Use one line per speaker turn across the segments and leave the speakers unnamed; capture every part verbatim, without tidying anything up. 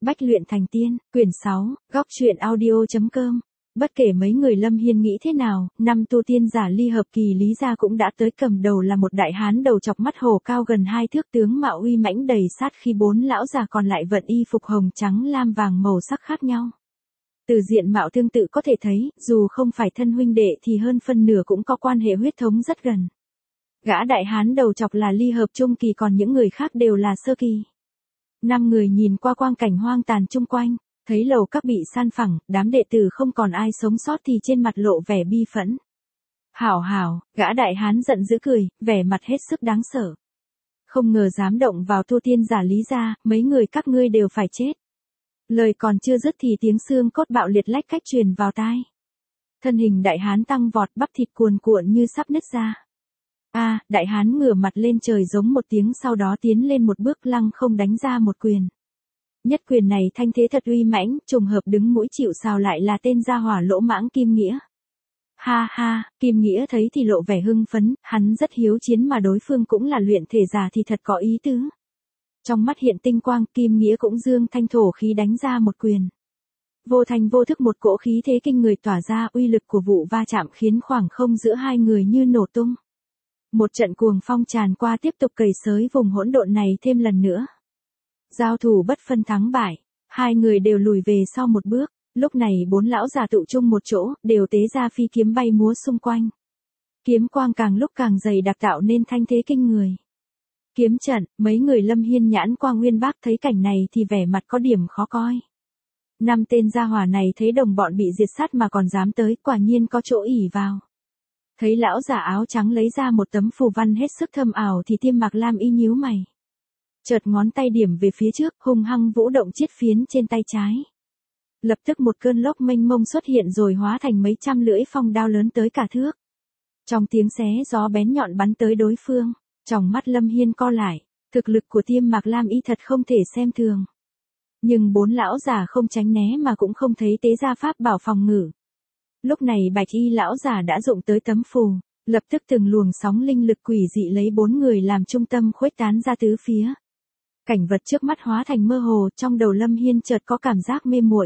Bách luyện thành tiên, quyển sáu, góc truyện audio.com. Bất kể mấy người Lâm Hiên nghĩ thế nào, năm tu tiên giả ly hợp kỳ Lý gia cũng đã tới, cầm đầu là một đại hán đầu chọc mắt hổ cao gần hai thước, tướng mạo uy mãnh đầy sát khi bốn lão già còn lại vận y phục hồng trắng lam vàng màu sắc khác nhau. Từ diện mạo tương tự có thể thấy, dù không phải thân huynh đệ thì hơn phân nửa cũng có quan hệ huyết thống rất gần. Gã đại hán đầu chọc là ly hợp trung kỳ, còn những người khác đều là sơ kỳ. Năm người nhìn qua quang cảnh hoang tàn chung quanh, thấy lầu các bị san phẳng, đám đệ tử không còn ai sống sót thì trên mặt lộ vẻ bi phẫn. Hảo hảo, gã đại hán giận dữ cười, vẻ mặt hết sức đáng sợ. Không ngờ dám động vào tu tiên giả Lý gia, mấy người các ngươi đều phải chết. Lời còn chưa dứt thì tiếng xương cốt bạo liệt lách cách truyền vào tai. Thân hình đại hán tăng vọt, bắp thịt cuồn cuộn như sắp nứt ra. A, à, đại hán ngửa mặt lên trời giống một tiếng, sau đó tiến lên một bước lăng không đánh ra một quyền. Nhất quyền này thanh thế thật uy mãnh, trùng hợp đứng mũi chịu sào lại là tên gia hỏa lỗ mãng Kim Nghĩa. Ha ha, Kim Nghĩa thấy thì lộ vẻ hưng phấn, hắn rất hiếu chiến mà đối phương cũng là luyện thể giả thì thật có ý tứ. Trong mắt hiện tinh quang, Kim Nghĩa cũng dương thanh thổ khí đánh ra một quyền. Vô thành vô thức một cỗ khí thế kinh người tỏa ra, uy lực của vụ va chạm khiến khoảng không giữa hai người như nổ tung. Một trận cuồng phong tràn qua, tiếp tục cày xới vùng hỗn độn này thêm lần nữa. Giao thủ bất phân thắng bại, hai người đều lùi về sau một bước, lúc này bốn lão già tụ chung một chỗ, đều tế ra phi kiếm bay múa xung quanh. Kiếm quang càng lúc càng dày đặc tạo nên thanh thế kinh người. Kiếm trận, mấy người Lâm Hiên nhãn quang nguyên bác thấy cảnh này thì vẻ mặt có điểm khó coi. Năm tên gia hỏa này thấy đồng bọn bị diệt sát mà còn dám tới, quả nhiên có chỗ ỷ vào. Thấy lão giả áo trắng lấy ra một tấm phù văn hết sức thâm ảo thì Tiêm Mạc Lam y nhíu mày. Chợt ngón tay điểm về phía trước, hung hăng vũ động chiết phiến trên tay trái. Lập tức một cơn lốc mênh mông xuất hiện rồi hóa thành mấy trăm lưỡi phong đao lớn tới cả thước. Trong tiếng xé gió bén nhọn bắn tới đối phương, trong mắt Lâm Hiên co lại, thực lực của Tiêm Mạc Lam y thật không thể xem thường. Nhưng bốn lão già không tránh né mà cũng không thấy tế ra pháp bảo phòng ngự. Lúc này bạch y lão giả đã dụng tới tấm phù, lập tức từng luồng sóng linh lực quỷ dị lấy bốn người làm trung tâm khuếch tán ra tứ phía. Cảnh vật trước mắt hóa thành mơ hồ, trong đầu Lâm Hiên chợt có cảm giác mê muội.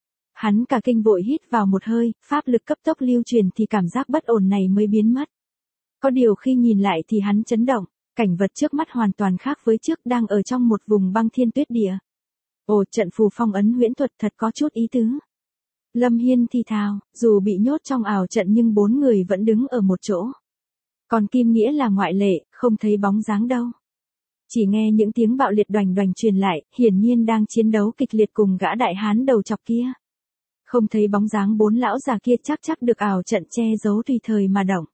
Hắn cả kinh vội hít vào một hơi, pháp lực cấp tốc lưu truyền thì cảm giác bất ổn này mới biến mất. Có điều khi nhìn lại thì hắn chấn động, cảnh vật trước mắt hoàn toàn khác với trước, đang ở trong một vùng băng thiên tuyết địa. Ồ, trận phù phong ấn huyễn thuật thật có chút ý tứ. Lâm Hiên thì thào, dù bị nhốt trong ảo trận nhưng bốn người vẫn đứng ở một chỗ. Còn Kim Nghĩa là ngoại lệ, không thấy bóng dáng đâu. Chỉ nghe những tiếng bạo liệt đoành đoành truyền lại, hiển nhiên đang chiến đấu kịch liệt cùng gã đại hán đầu chọc kia. Không thấy bóng dáng bốn lão già kia, chắc chắc được ảo trận che giấu tùy thời mà động.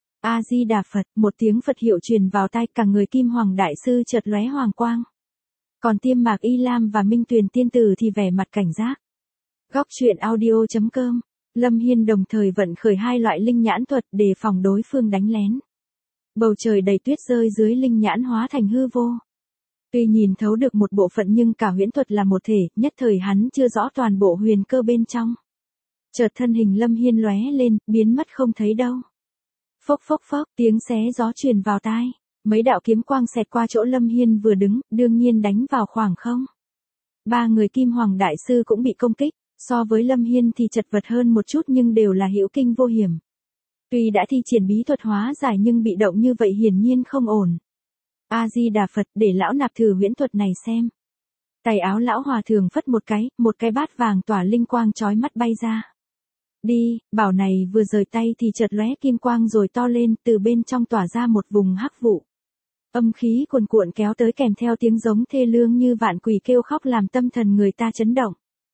A Di Đà Phật, một tiếng Phật hiệu truyền vào tai, cả người Kim Hoàng đại sư chợt lóe hoàng quang. Còn Tiêm Mạc Y Lam và Minh Tuyền tiên tử thì vẻ mặt cảnh giác. Góc truyện audio.com, Lâm Hiên đồng thời vận khởi hai loại linh nhãn thuật để phòng đối phương đánh lén. Bầu trời đầy tuyết rơi dưới linh nhãn hóa thành hư vô. Tuy nhìn thấu được một bộ phận nhưng cả huyễn thuật là một thể, nhất thời hắn chưa rõ toàn bộ huyền cơ bên trong. Chợt thân hình Lâm Hiên lóe lên, biến mất không thấy đâu. Phốc phốc phốc, tiếng xé gió truyền vào tai. Mấy đạo kiếm quang xẹt qua chỗ Lâm Hiên vừa đứng, đương nhiên đánh vào khoảng không. Ba người Kim Hoàng đại sư cũng bị công kích, so với Lâm Hiên thì chật vật hơn một chút nhưng đều là hữu kinh vô hiểm. Tuy đã thi triển bí thuật hóa giải nhưng bị động như vậy hiển nhiên không ổn. A Di Đà Phật, để lão nạp thử huyễn thuật này xem. Tay áo lão hòa thượng phất một cái, một cái bát vàng tỏa linh quang chói mắt bay ra. Đi, bảo này vừa rời tay thì chợt lóe kim quang rồi to lên, từ bên trong tỏa ra một vùng hắc vụ. Âm khí cuồn cuộn kéo tới kèm theo tiếng giống thê lương như vạn quỷ kêu khóc làm tâm thần người ta chấn động.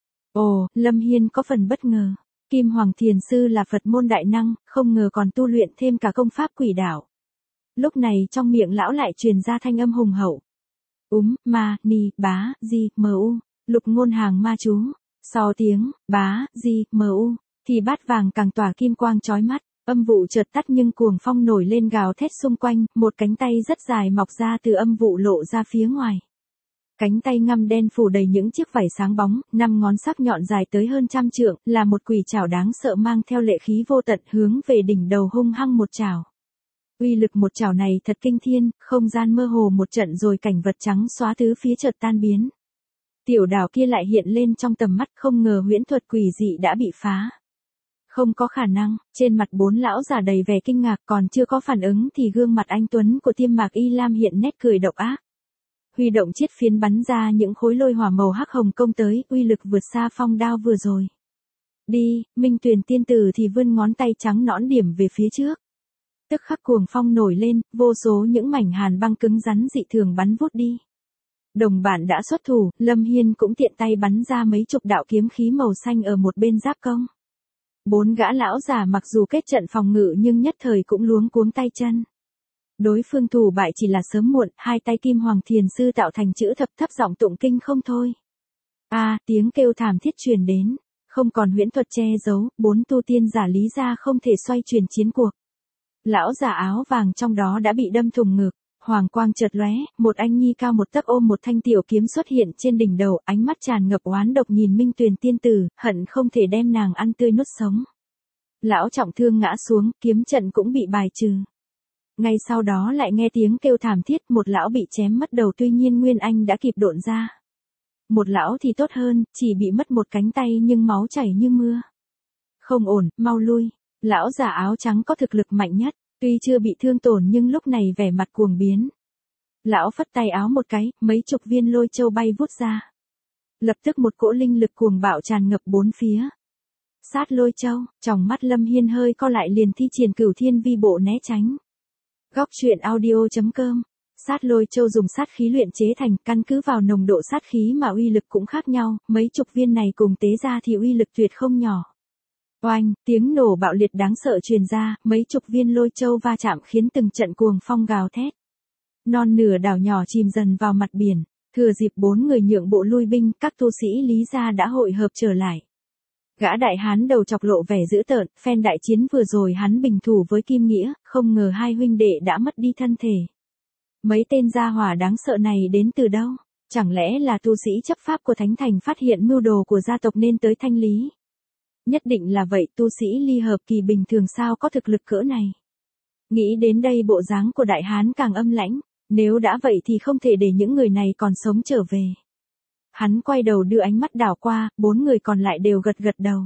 Ồ, Lâm Hiên có phần bất ngờ. Kim Hoàng Thiền Sư là Phật môn đại năng, không ngờ còn tu luyện thêm cả công pháp quỷ đạo. Lúc này trong miệng lão lại truyền ra thanh âm hùng hậu. Úm, ma, ni, bá, di, mờ u, lục ngôn hàng ma chú. Sau tiếng, bá, di, mờ u, thì bát vàng càng tỏa kim quang chói mắt, âm vụ chợt tắt nhưng cuồng phong nổi lên gào thét xung quanh, một cánh tay rất dài mọc ra từ âm vụ lộ ra phía ngoài. Cánh tay ngăm đen phủ đầy những chiếc vảy sáng bóng, năm ngón sắc nhọn dài tới hơn trăm trượng, là một quỷ trảo đáng sợ mang theo lệ khí vô tận hướng về đỉnh đầu hung hăng một trảo. Uy lực một trảo này thật kinh thiên, không gian mơ hồ một trận rồi cảnh vật trắng xóa tứ phía chợt tan biến. Tiểu đảo kia lại hiện lên trong tầm mắt, không ngờ huyễn thuật quỷ dị đã bị phá. Không có khả năng, trên mặt bốn lão già đầy vẻ kinh ngạc, còn chưa có phản ứng thì gương mặt anh tuấn của Tiêm Mạc Y Lam hiện nét cười độc ác. Huy động chiết phiến bắn ra những khối lôi hỏa màu hắc hồng công tới, uy lực vượt xa phong đao vừa rồi. Đi, Minh Tuyền tiên tử thì vươn ngón tay trắng nõn điểm về phía trước. Tức khắc cuồng phong nổi lên, vô số những mảnh hàn băng cứng rắn dị thường bắn vút đi. Đồng bạn đã xuất thủ, Lâm Hiên cũng tiện tay bắn ra mấy chục đạo kiếm khí màu xanh ở một bên giáp công. Bốn gã lão già mặc dù kết trận phòng ngự nhưng nhất thời cũng luống cuống tay chân. Đối phương thủ bại chỉ là sớm muộn, hai tay Kim Hoàng Thiền Sư tạo thành chữ thập thấp giọng tụng kinh không thôi. A, à, tiếng kêu thảm thiết truyền đến, không còn huyễn thuật che giấu, bốn tu tiên giả Lý gia không thể xoay chuyển chiến cuộc. Lão già áo vàng trong đó đã bị đâm thủng ngực, hoàng quang chợt lóe, một anh nhi cao một tấc ôm một thanh tiểu kiếm xuất hiện trên đỉnh đầu, ánh mắt tràn ngập oán độc nhìn Minh Tuyền tiên tử, hận không thể đem nàng ăn tươi nuốt sống. Lão trọng thương ngã xuống, kiếm trận cũng bị bài trừ. Ngay sau đó lại nghe tiếng kêu thảm thiết, một lão bị chém mất đầu, tuy nhiên Nguyên Anh đã kịp độn ra. Một lão thì tốt hơn, chỉ bị mất một cánh tay nhưng máu chảy như mưa. Không ổn, mau lui. Lão già áo trắng có thực lực mạnh nhất, tuy chưa bị thương tổn nhưng lúc này vẻ mặt cuồng biến. Lão phất tay áo một cái, mấy chục viên lôi châu bay vút ra. Lập tức một cỗ linh lực cuồng bạo tràn ngập bốn phía. Sát lôi châu, tròng mắt Lâm Hiên hơi co lại liền thi triển Cửu Thiên Vi Bộ né tránh. Góc truyện audio chấm com. Sát lôi châu dùng sát khí luyện chế thành, căn cứ vào nồng độ sát khí mà uy lực cũng khác nhau, mấy chục viên này cùng tế ra thì uy lực tuyệt không nhỏ. Oanh, tiếng nổ bạo liệt đáng sợ truyền ra, mấy chục viên lôi châu va chạm khiến từng trận cuồng phong gào thét. Non nửa đảo nhỏ chìm dần vào mặt biển, thừa dịp bốn người nhượng bộ lui binh, các tu sĩ Lý gia đã hội hợp trở lại. Gã đại hán đầu chọc lộ vẻ dữ tợn, phen đại chiến vừa rồi hắn bình thủ với Kim Nghĩa, không ngờ hai huynh đệ đã mất đi thân thể. Mấy tên gia hỏa đáng sợ này đến từ đâu? Chẳng lẽ là tu sĩ chấp pháp của Thánh Thành phát hiện mưu đồ của gia tộc nên tới thanh lý? Nhất định là vậy, tu sĩ ly hợp kỳ bình thường sao có thực lực cỡ này? Nghĩ đến đây bộ dáng của đại hán càng âm lãnh, nếu đã vậy thì không thể để những người này còn sống trở về. Hắn quay đầu đưa ánh mắt đảo qua, bốn người còn lại đều gật gật đầu.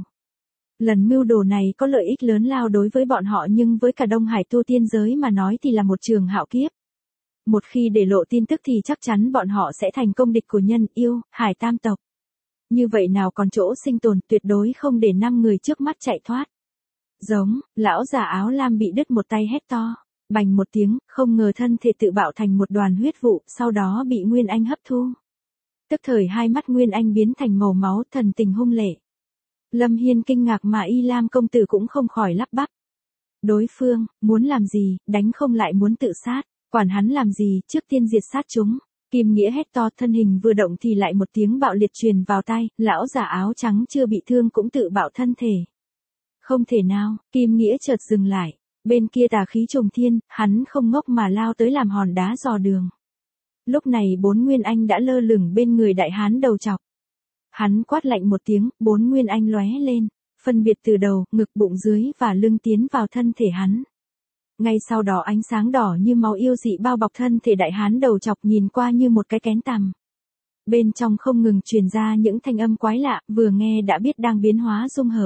Lần mưu đồ này có lợi ích lớn lao đối với bọn họ nhưng với cả Đông Hải tu tiên giới mà nói thì là một trường hạo kiếp. Một khi để lộ tin tức thì chắc chắn bọn họ sẽ thành công địch của Nhân, Yêu, Hải tam tộc. Như vậy nào còn chỗ sinh tồn, tuyệt đối không để năm người trước mắt chạy thoát. Giống, lão già áo lam bị đứt một tay hét to, bành một tiếng, không ngờ thân thể tự bạo thành một đoàn huyết vụ, sau đó bị Nguyên Anh hấp thu. Tức thời hai mắt Nguyên Anh biến thành màu máu, thần tình hung lệ. Lâm Hiên kinh ngạc mà Y Lam công tử cũng không khỏi lắp bắp. Đối phương, muốn làm gì, đánh không lại muốn tự sát, quản hắn làm gì, trước tiên diệt sát chúng. Kim Nghĩa hét to, thân hình vừa động thì lại một tiếng bạo liệt truyền vào tai, lão già áo trắng chưa bị thương cũng tự bạo thân thể. Không thể nào, Kim Nghĩa chợt dừng lại, bên kia tà khí trùng thiên, hắn không ngốc mà lao tới làm hòn đá dò đường. Lúc này bốn Nguyên Anh đã lơ lửng bên người đại hán đầu chọc. Hắn quát lạnh một tiếng, bốn Nguyên Anh lóe lên, phân biệt từ đầu, ngực, bụng dưới và lưng tiến vào thân thể hắn. Ngay sau đó ánh sáng đỏ như máu yêu dị bao bọc thân thể đại hán đầu chọc, nhìn qua như một cái kén tằm. Bên trong không ngừng truyền ra những thanh âm quái lạ, vừa nghe đã biết đang biến hóa dung hợp.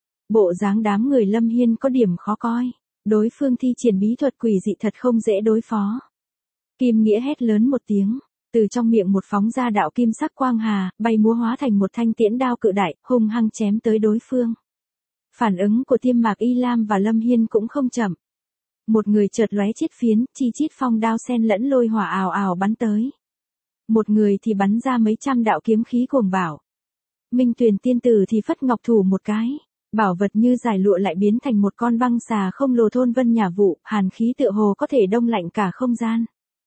Bộ dáng đám người Lâm Hiên có điểm khó coi, đối phương thi triển bí thuật quỷ dị thật không dễ đối phó. Kim Nghĩa hét lớn một tiếng, từ trong miệng một phóng ra đạo kim sắc quang hà, bay múa hóa thành một thanh tiễn đao cự đại, hung hăng chém tới đối phương. Phản ứng của Tiêm Mạc Y Lam và Lâm Hiên cũng không chậm. Một người chợt lóe chiết phiến, chi chít phong đao xen lẫn lôi hỏa ào ào bắn tới. Một người thì bắn ra mấy trăm đạo kiếm khí cuồng bạo. Minh Tuyền tiên tử thì phất ngọc thủ một cái, bảo vật như giải lụa lại biến thành một con băng xà không lồ thôn vân nhà vụ, hàn khí tựa hồ có thể đông lạnh cả không gian.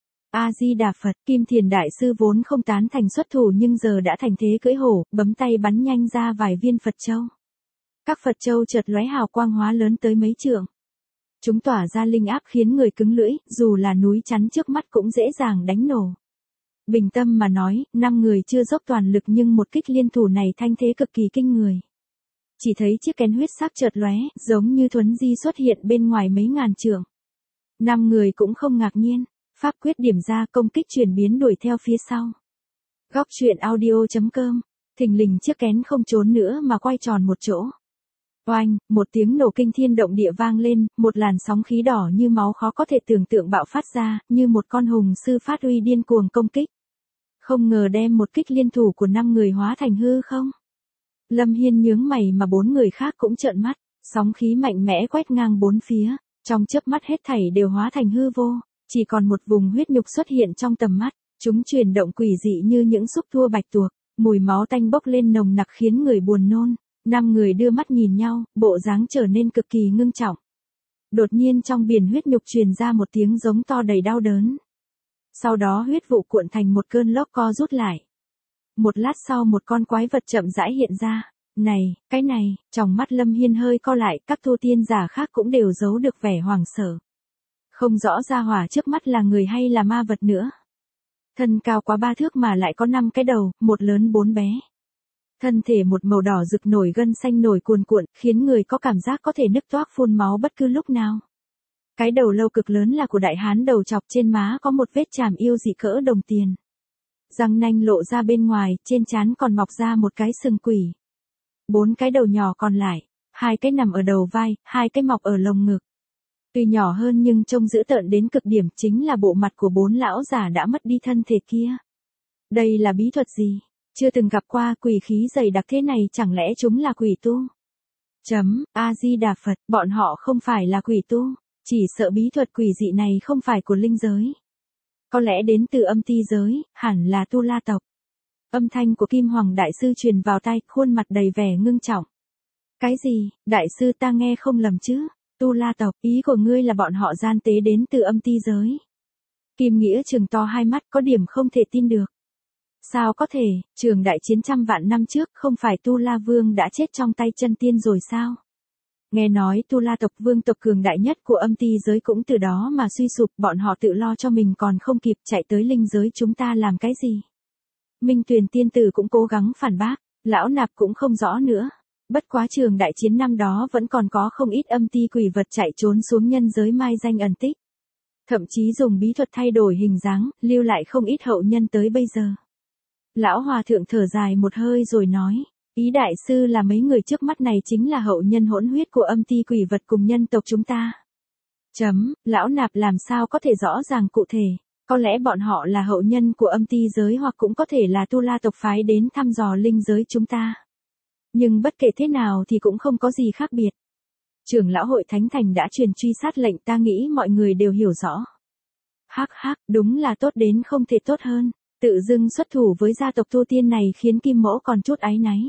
A Di Đà Phật, Kim Thiền đại sư vốn không tán thành xuất thủ nhưng giờ đã thành thế cưỡi hổ, bấm tay bắn nhanh ra vài viên Phật châu. Các Phật châu chợt lóe hào quang hóa lớn tới mấy trượng. Chúng tỏa ra linh áp khiến người cứng lưỡi, dù là núi chắn trước mắt cũng dễ dàng đánh nổ. Bình tâm mà nói, năm người chưa dốc toàn lực nhưng một kích liên thủ này thanh thế cực kỳ kinh người. Chỉ thấy chiếc kén huyết sắc chợt lóe, giống như thuấn di xuất hiện bên ngoài mấy ngàn trượng. Năm người cũng không ngạc nhiên, pháp quyết điểm ra, công kích chuyển biến đuổi theo phía sau. Góc truyện audio.com. Thình lình chiếc kén không trốn nữa mà quay tròn một chỗ. Oanh, một tiếng nổ kinh thiên động địa vang lên, một làn sóng khí đỏ như máu khó có thể tưởng tượng bạo phát ra, như một con hùng sư phát uy điên cuồng công kích. Không ngờ đem một kích liên thủ của năm người hóa thành hư không. Lâm Hiên nhướng mày mà bốn người khác cũng trợn mắt, sóng khí mạnh mẽ quét ngang bốn phía, trong chớp mắt hết thảy đều hóa thành hư vô, chỉ còn một vùng huyết nhục xuất hiện trong tầm mắt, chúng chuyển động quỷ dị như những xúc tua bạch tuộc, mùi máu tanh bốc lên nồng nặc khiến người buồn nôn. Năm người đưa mắt nhìn nhau, bộ dáng trở nên cực kỳ ngưng trọng. Đột nhiên trong biển huyết nhục truyền ra một tiếng giống to đầy đau đớn. Sau đó huyết vụ cuộn thành một cơn lốc co rút lại. Một lát sau một con quái vật chậm rãi hiện ra. Này, cái này, trong mắt Lâm Hiên hơi co lại, các tu tiên giả khác cũng đều giấu được vẻ hoảng sợ. Không rõ ra hỏa trước mắt là người hay là ma vật nữa. Thân cao quá ba thước mà lại có năm cái đầu, một lớn bốn bé. Thân thể một màu đỏ rực nổi gân xanh nổi cuồn cuộn, khiến người có cảm giác có thể nứt toác phun máu bất cứ lúc nào. Cái đầu lâu cực lớn là của đại hán đầu chọc, trên má có một vết chàm yêu dị cỡ đồng tiền. Răng nanh lộ ra bên ngoài, trên trán còn mọc ra một cái sừng quỷ. Bốn cái đầu nhỏ còn lại, hai cái nằm ở đầu vai, hai cái mọc ở lồng ngực. Tuy nhỏ hơn nhưng trông dữ tợn đến cực điểm, chính là bộ mặt của bốn lão giả đã mất đi thân thể kia. Đây là bí thuật gì? Chưa từng gặp qua quỷ khí dày đặc thế này, chẳng lẽ chúng là quỷ tu? Chấm, A-di-đà Phật, bọn họ không phải là quỷ tu, chỉ sợ bí thuật quỷ dị này không phải của linh giới. Có lẽ đến từ âm ti giới, hẳn là Tu La tộc. Âm thanh của Kim Hoàng Đại Sư truyền vào tai, khuôn mặt đầy vẻ ngưng trọng. Cái gì, Đại Sư ta nghe không lầm chứ? Tu La tộc, ý của ngươi là bọn họ gian tế đến từ âm ti giới. Kim Nghĩa trừng to hai mắt, có điểm không thể tin được. Sao có thể, trường đại chiến trăm vạn năm trước không phải Tu La Vương đã chết trong tay chân tiên rồi sao? Nghe nói Tu La tộc vương tộc cường đại nhất của âm ti giới cũng từ đó mà suy sụp, bọn họ tự lo cho mình còn không kịp, chạy tới linh giới chúng ta làm cái gì? Minh Tuyền tiên tử cũng cố gắng phản bác, lão nạp cũng không rõ nữa. Bất quá trường đại chiến năm đó vẫn còn có không ít âm ti quỷ vật chạy trốn xuống nhân giới mai danh ẩn tích. Thậm chí dùng bí thuật thay đổi hình dáng, lưu lại không ít hậu nhân tới bây giờ. Lão hòa thượng thở dài một hơi rồi nói, ý đại sư là mấy người trước mắt này chính là hậu nhân hỗn huyết của âm ti quỷ vật cùng nhân tộc chúng ta. Chấm, lão nạp làm sao có thể rõ ràng cụ thể, có lẽ bọn họ là hậu nhân của âm ti giới hoặc cũng có thể là Tu La tộc phái đến thăm dò linh giới chúng ta. Nhưng bất kể thế nào thì cũng không có gì khác biệt. Trưởng lão hội Thánh Thành đã truyền truy sát lệnh, ta nghĩ mọi người đều hiểu rõ. Hắc hắc, đúng là tốt đến không thể tốt hơn. Tự dưng xuất thủ với gia tộc tu tiên này khiến Kim Mỗ còn chút áy náy.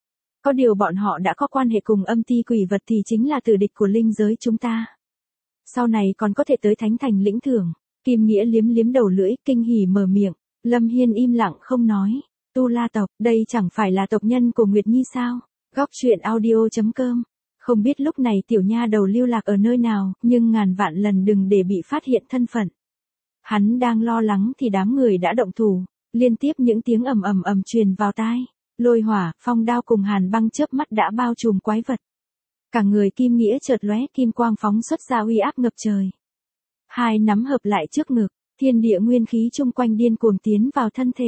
Có điều bọn họ đã có quan hệ cùng âm ti quỷ vật thì chính là tử địch của linh giới chúng ta. Sau này còn có thể tới Thánh Thành lĩnh thưởng. Kim Nghĩa liếm liếm đầu lưỡi, kinh hỉ mở miệng. Lâm Hiên im lặng không nói. Tu La tộc, đây chẳng phải là tộc nhân của Nguyệt Nhi sao? Góc truyện audio.com. Không biết lúc này tiểu nha đầu lưu lạc ở nơi nào, nhưng ngàn vạn lần đừng để bị phát hiện thân phận. Hắn đang lo lắng thì đám người đã động thủ, liên tiếp những tiếng ầm ầm ầm truyền vào tai, lôi hỏa, phong đao cùng hàn băng chớp mắt đã bao trùm quái vật. Cả người Kim Nghĩa chợt lóe, kim quang phóng xuất ra uy áp ngập trời. Hai nắm hợp lại trước ngực, thiên địa nguyên khí chung quanh điên cuồng tiến vào thân thể.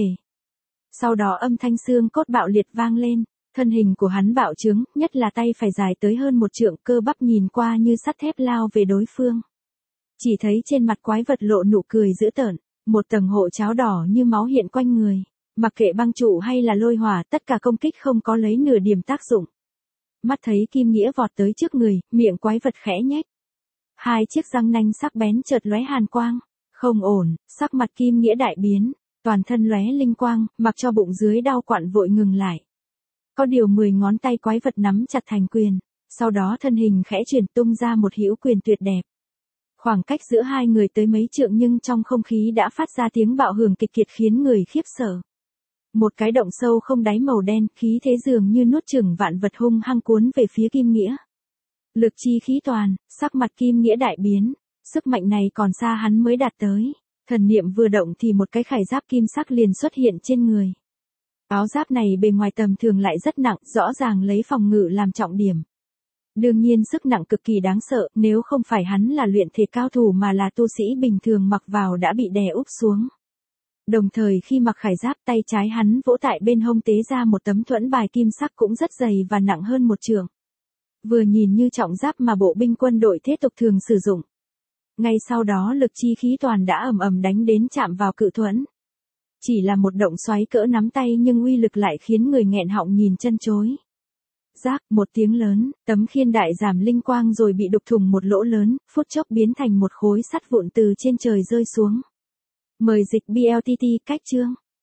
Sau đó âm thanh xương cốt bạo liệt vang lên, thân hình của hắn bạo trướng, nhất là tay phải dài tới hơn một trượng, cơ bắp nhìn qua như sắt thép lao về đối phương. Chỉ thấy trên mặt quái vật lộ nụ cười dữ tợn, một tầng hộ cháo đỏ như máu hiện quanh người, mặc kệ băng trụ hay là lôi hỏa, tất cả công kích không có lấy nửa điểm tác dụng. Mắt thấy Kim Nghĩa vọt tới trước người, miệng quái vật khẽ nhếch. Hai chiếc răng nanh sắc bén chợt lóe hàn quang, không ổn, sắc mặt Kim Nghĩa đại biến, toàn thân lóe linh quang, mặc cho bụng dưới đau quặn vội ngừng lại. Có điều mười ngón tay quái vật nắm chặt thành quyền, sau đó thân hình khẽ chuyển tung ra một hữu quyền tuyệt đẹp. Khoảng cách giữa hai người tới mấy trượng nhưng trong không khí đã phát ra tiếng bạo hưởng kịch liệt khiến người khiếp sợ. Một cái động sâu không đáy màu đen, khí thế dường như nuốt chửng vạn vật hung hăng cuốn về phía Kim Nghĩa. Lực chi khí toàn, sắc mặt Kim Nghĩa đại biến, sức mạnh này còn xa hắn mới đạt tới. Thần niệm vừa động thì một cái khải giáp kim sắc liền xuất hiện trên người. Áo giáp này bề ngoài tầm thường lại rất nặng, rõ ràng lấy phòng ngự làm trọng điểm. Đương nhiên sức nặng cực kỳ đáng sợ, nếu không phải hắn là luyện thể cao thủ mà là tu sĩ bình thường mặc vào đã bị đè úp xuống. Đồng thời khi mặc khải giáp, tay trái hắn vỗ tại bên hông tế ra một tấm thuẫn bài kim sắc cũng rất dày và nặng hơn một trượng. Vừa nhìn như trọng giáp mà bộ binh quân đội thế tục thường sử dụng. Ngay sau đó lực chi khí toàn đã ầm ầm đánh đến chạm vào cự thuẫn. Chỉ là một động xoáy cỡ nắm tay nhưng uy lực lại khiến người nghẹn họng nhìn chân chối. Rác, một tiếng lớn, tấm khiên đại giảm linh quang rồi bị đục thủng một lỗ lớn, phút chốc biến thành một khối sắt vụn từ trên trời rơi xuống. Mời dịch bê lờ tê tê cách chương.